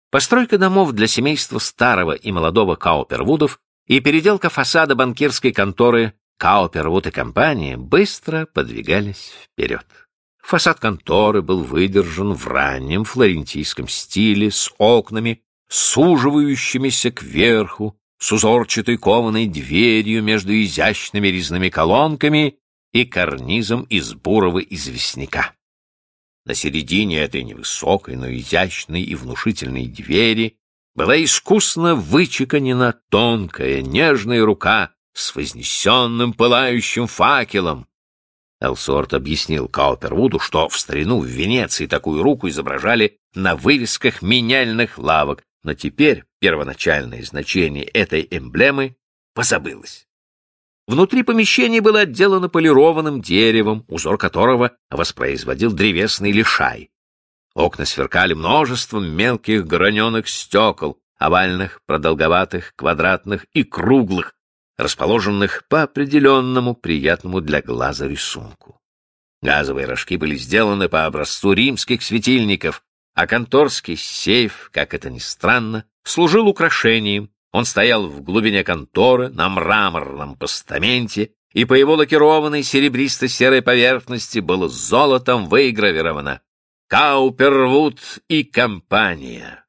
Постройка домов для семейства старого и молодого Каупервудов и переделка фасада банкирской конторы Каупервуд и компания быстро подвигались вперед. Фасад конторы был выдержан в раннем флорентийском стиле с окнами, суживающимися кверху, с узорчатой кованой дверью между изящными резными колонками и карнизом из бурого известняка. На середине этой невысокой, но изящной и внушительной двери была искусно вычеканена тонкая, нежная рука с вознесенным пылающим факелом. Элсуорт объяснил Каупервуду, что в старину в Венеции такую руку изображали на вывесках меняльных лавок, но теперь первоначальное значение этой эмблемы позабылось. Внутри помещения было отделано полированным деревом, узор которого воспроизводил древесный лишай. Окна сверкали множеством мелких граненых стекол, овальных, продолговатых, квадратных и круглых, расположенных по определенному приятному для глаза рисунку. Газовые рожки были сделаны по образцу римских светильников, а конторский сейф, как это ни странно, служил украшением. Он стоял в глубине конторы на мраморном постаменте, и по его лакированной серебристо-серой поверхности было золотом выгравировано «Каупервуд и компания».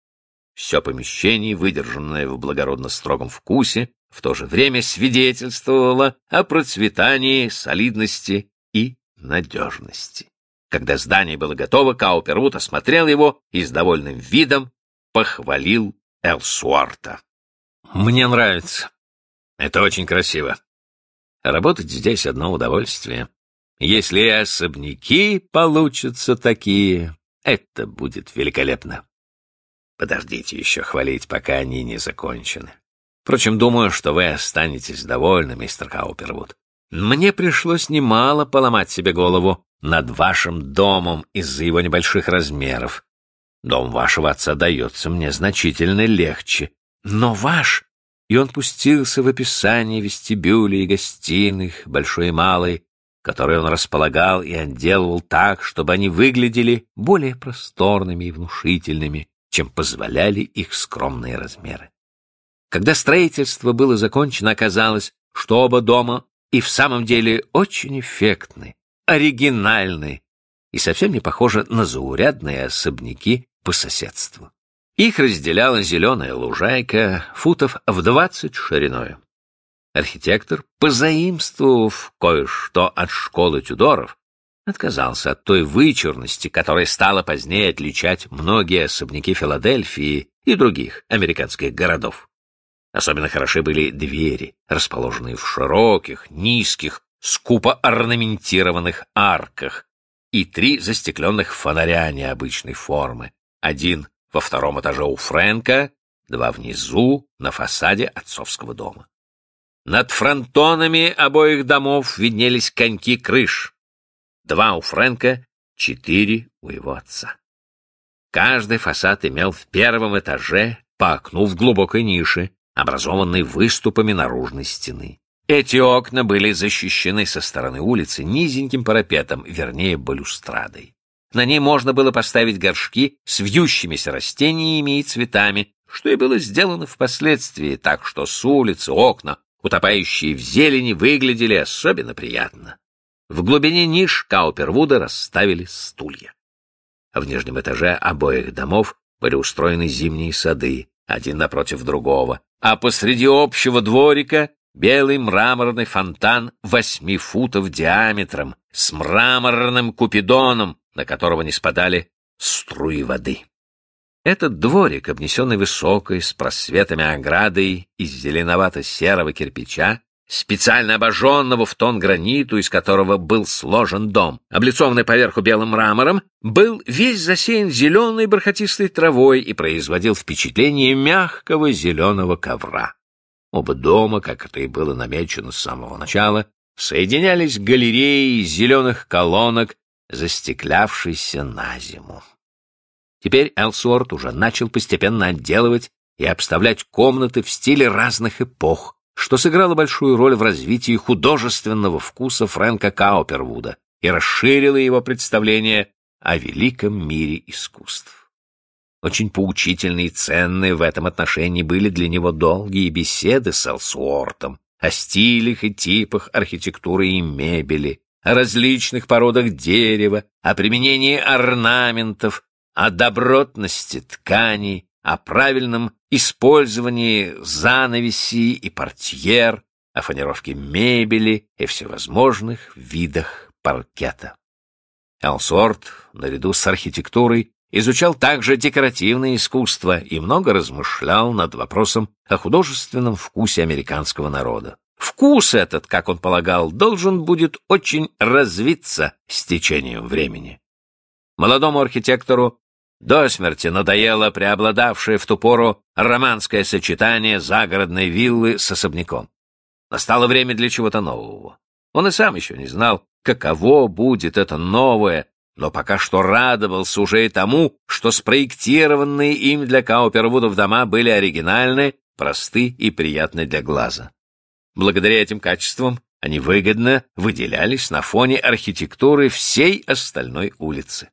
Все помещение, выдержанное в благородно строгом вкусе, в то же время свидетельствовало о процветании, солидности и надежности. Когда здание было готово, Каупервуд осмотрел его и с довольным видом похвалил Элсуорта. «Мне нравится. Это очень красиво. Работать здесь одно удовольствие. Если и особняки получатся такие, это будет великолепно. Подождите еще хвалить, пока они не закончены. Впрочем, думаю, что вы останетесь довольны, мистер Каупервуд. Мне пришлось немало поломать себе голову над вашим домом из-за его небольших размеров. Дом вашего отца дается мне значительно легче. Но ваш...» И он пустился в описание вестибюлей и гостиных, большой и малой, которые он располагал и отделывал так, чтобы они выглядели более просторными и внушительными, чем позволяли их скромные размеры. Когда строительство было закончено, оказалось, что оба дома и в самом деле очень эффектны, оригинальны и совсем не похожи на заурядные особняки по соседству. Их разделяла зеленая лужайка футов в 20 шириною. Архитектор, позаимствовав кое-что от школы Тюдоров, отказался от той вычурности, которая стала позднее отличать многие особняки Филадельфии и других американских городов. Особенно хороши были двери, расположенные в широких, низких, скупо орнаментированных арках, и 3 застекленных фонаря необычной формы, один во 2-м этаже у Фрэнка, 2 внизу на фасаде отцовского дома. Над фронтонами обоих домов виднелись коньки крыш, 2 у Фрэнка, 4 у его отца. Каждый фасад имел в 1-м этаже по окну в глубокой нише, образованной выступами наружной стены. Эти окна были защищены со стороны улицы низеньким парапетом, вернее, балюстрадой. На ней можно было поставить горшки с вьющимися растениями и цветами, что и было сделано впоследствии, так что с улицы окна, утопающие в зелени, выглядели особенно приятно. В глубине ниш Каупервуда расставили стулья. В нижнем этаже обоих домов были устроены зимние сады, один напротив другого, а посреди общего дворика белый мраморный фонтан 8 футов диаметром с мраморным купидоном, на которого не спадали струи воды. Этот дворик, обнесенный высокой, с просветами оградой из зеленовато-серого кирпича, специально обожженного в тон граниту, из которого был сложен дом, облицованный поверху белым мрамором, был весь засеян зеленой бархатистой травой и производил впечатление мягкого зеленого ковра. Оба дома, как это и было намечено с самого начала, соединялись галереей из зеленых колонок, застеклявшейся на зиму. Теперь Элсуорт уже начал постепенно отделывать и обставлять комнаты в стиле разных эпох, что сыграло большую роль в развитии художественного вкуса Фрэнка Каупервуда и расширило его представление о великом мире искусств. Очень поучительны и ценны в этом отношении были для него долгие беседы с Элсуортом о стилях и типах архитектуры и мебели, о различных породах дерева, о применении орнаментов, о добротности тканей, о правильном использовании занавесей и портьер, о фанеровке мебели и всевозможных видах паркета. Элсуорт, наряду с архитектурой, изучал также декоративное искусство и много размышлял над вопросом о художественном вкусе американского народа. Вкус этот, как он полагал, должен будет очень развиться с течением времени. Молодому архитектору до смерти надоело преобладавшее в ту пору романское сочетание загородной виллы с особняком. Настало время для чего-то нового. Он и сам еще не знал, каково будет это новое, но пока что радовался уже и тому, что спроектированные им для Каупервудов дома были оригинальны, просты и приятны для глаза. Благодаря этим качествам они выгодно выделялись на фоне архитектуры всей остальной улицы.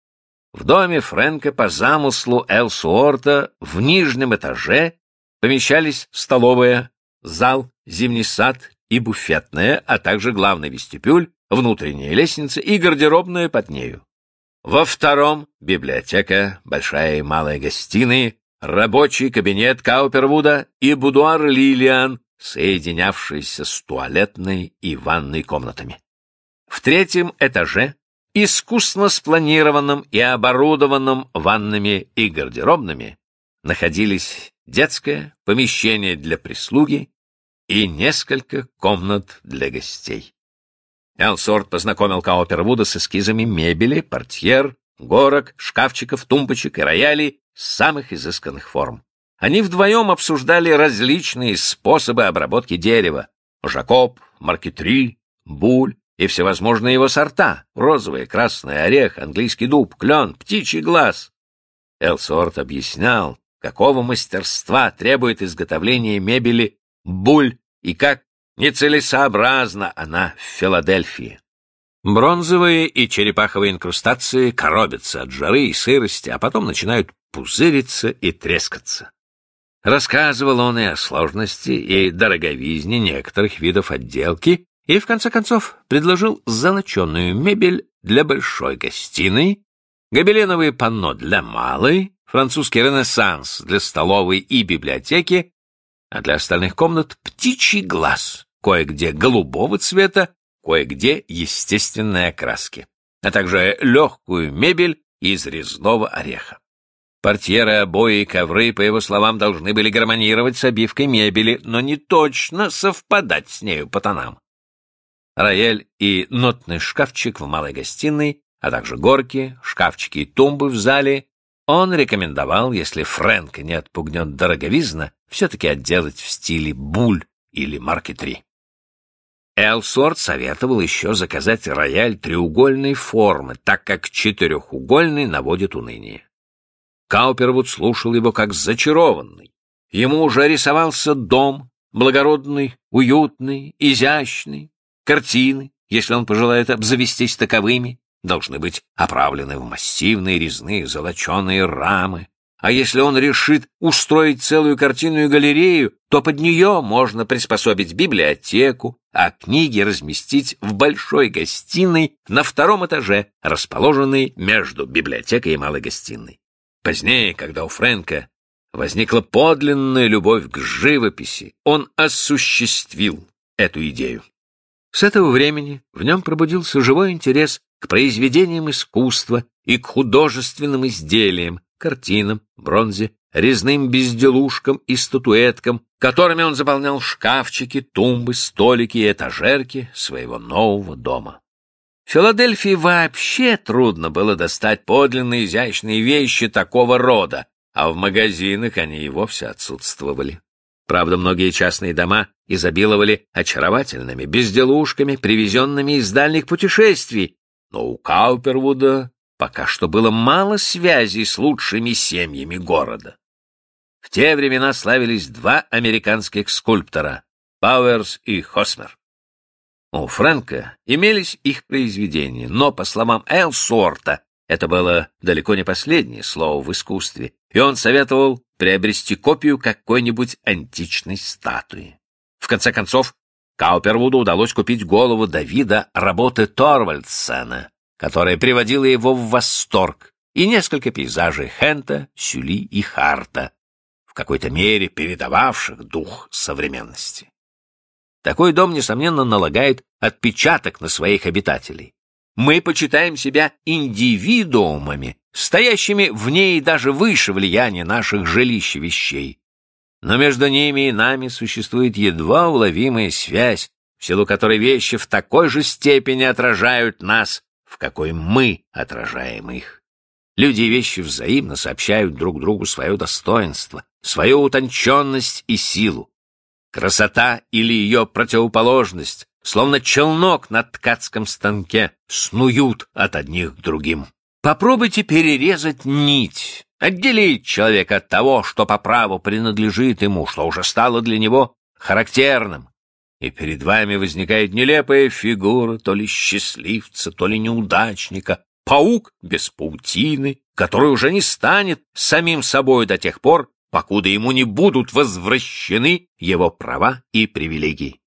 В доме Фрэнка по замыслу Элсуорта в нижнем этаже помещались столовая, зал, зимний сад и буфетная, а также главный вестибюль, внутренняя лестница и гардеробная под нею. Во втором — библиотека, большая и малая гостиные, рабочий кабинет Каупервуда и будуар Лилиан, соединявшиеся с туалетной и ванной комнатами. В третьем этаже, искусно спланированном и оборудованном ванными и гардеробными, находились детское, помещение для прислуги и несколько комнат для гостей. Элсуорт познакомил Каупервуда с эскизами мебели, портьер, горок, шкафчиков, тумбочек и роялей самых изысканных форм. Они вдвоем обсуждали различные способы обработки дерева: жакоб, маркетри, буль и всевозможные его сорта: розовый, красный, орех, английский дуб, клен, птичий глаз. Элсуорт объяснял, какого мастерства требует изготовление мебели буль и как нецелесообразна она в Филадельфии. Бронзовые и черепаховые инкрустации коробятся от жары и сырости, а потом начинают пузыриться и трескаться. Рассказывал он и о сложности и дороговизне некоторых видов отделки и, в конце концов, предложил золоченую мебель для большой гостиной, гобеленовые панно для малой, французский ренессанс для столовой и библиотеки, а для остальных комнат птичий глаз, кое-где голубого цвета, кое-где естественной окраски, а также легкую мебель из резного ореха. Портьеры, обои и ковры, по его словам, должны были гармонировать с обивкой мебели, но не точно совпадать с нею по тонам. Рояль и нотный шкафчик в малой гостиной, а также горки, шкафчики и тумбы в зале он рекомендовал, если Фрэнка не отпугнет дороговизна, все-таки отделать в стиле буль или маркетри. Элсуорт советовал еще заказать рояль треугольной формы, так как четырехугольный наводит уныние. Каупервуд слушал его как зачарованный. Ему уже рисовался дом, благородный, уютный, изящный. Картины, если он пожелает обзавестись таковыми, должны быть оправлены в массивные резные золоченые рамы. А если он решит устроить целую картинную галерею, то под нее можно приспособить библиотеку, а книги разместить в большой гостиной на втором этаже, расположенной между библиотекой и малой гостиной. Позднее, когда у Фрэнка возникла подлинная любовь к живописи, он осуществил эту идею. С этого времени в нем пробудился живой интерес к произведениям искусства и к художественным изделиям, картинам, бронзе, резным безделушкам и статуэткам, которыми он заполнял шкафчики, тумбы, столики и этажерки своего нового дома. В Филадельфии вообще трудно было достать подлинно изящные вещи такого рода, а в магазинах они и вовсе отсутствовали. Правда, многие частные дома изобиловали очаровательными безделушками, привезенными из дальних путешествий, но у Каупервуда пока что было мало связей с лучшими семьями города. В те времена славились два американских скульптора — Пауэрс и Хосмер. У Фрэнка имелись их произведения, но, по словам Элсуорта, Это было далеко не последнее слово в искусстве, и он советовал приобрести копию какой-нибудь античной статуи. В конце концов, Каупервуду удалось купить голову Давида работы Торвальдсена, которая приводила его в восторг, и несколько пейзажей Хента, Сюли и Харта, в какой-то мере передававших дух современности. Такой дом, несомненно, налагает отпечаток на своих обитателей. Мы почитаем себя индивидуумами, стоящими вне и даже выше влияния наших жилищ и вещей. Но между ними и нами существует едва уловимая связь, в силу которой вещи в такой же степени отражают нас, в какой мы отражаем их. Люди и вещи взаимно сообщают друг другу свое достоинство, свою утонченность и силу. Красота или ее противоположность, словно челнок на ткацком станке, снуют от одних к другим. Попробуйте перерезать нить, отделить человека от того, что по праву принадлежит ему, что уже стало для него характерным. И перед вами возникает нелепая фигура то ли счастливца, то ли неудачника, паук без паутины, который уже не станет самим собой до тех пор, покуда ему не будут возвращены его права и привилегии.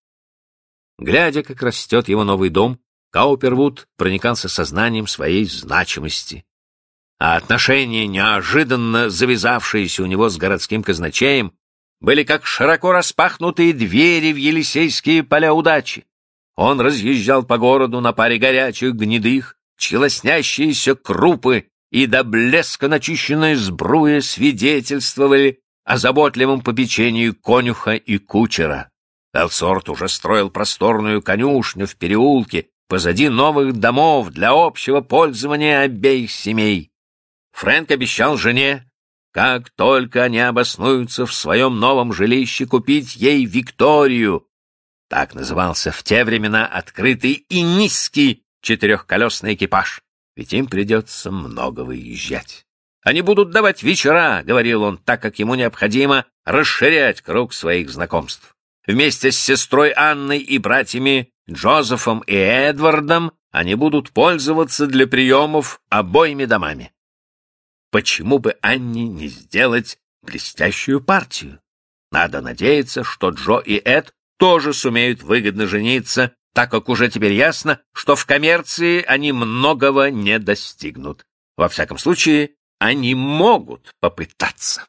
Глядя, как растет его новый дом, Каупервуд проникался сознанием своей значимости. А отношения, неожиданно завязавшиеся у него с городским казначеем, были как широко распахнутые двери в Елисейские поля удачи. Он разъезжал по городу на паре горячих гнедых, чьи лоснящиеся крупы и до блеска начищенная сбруя свидетельствовали о заботливом попечении конюха и кучера. Элсорт уже строил просторную конюшню в переулке позади новых домов для общего пользования обеих семей. Фрэнк обещал жене, как только они обоснуются в своем новом жилище, купить ей Викторию. Так назывался в те времена открытый и низкий четырехколесный экипаж, ведь им придется много выезжать. Они будут давать вечера, — говорил он, так как ему необходимо расширять круг своих знакомств. Вместе с сестрой Анной и братьями Джозефом и Эдвардом они будут пользоваться для приемов обоими домами. Почему бы Анне не сделать блестящую партию? Надо надеяться, что Джо и Эд тоже сумеют выгодно жениться, так как уже теперь ясно, что в коммерции они многого не достигнут. Во всяком случае, они могут попытаться.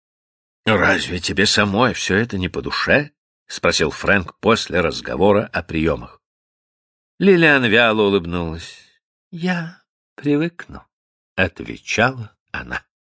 «Разве тебе самой все это не по душе?» — спросил Фрэнк после разговора о приемах. Лилиан вяло улыбнулась. «Я привыкну», — отвечала она.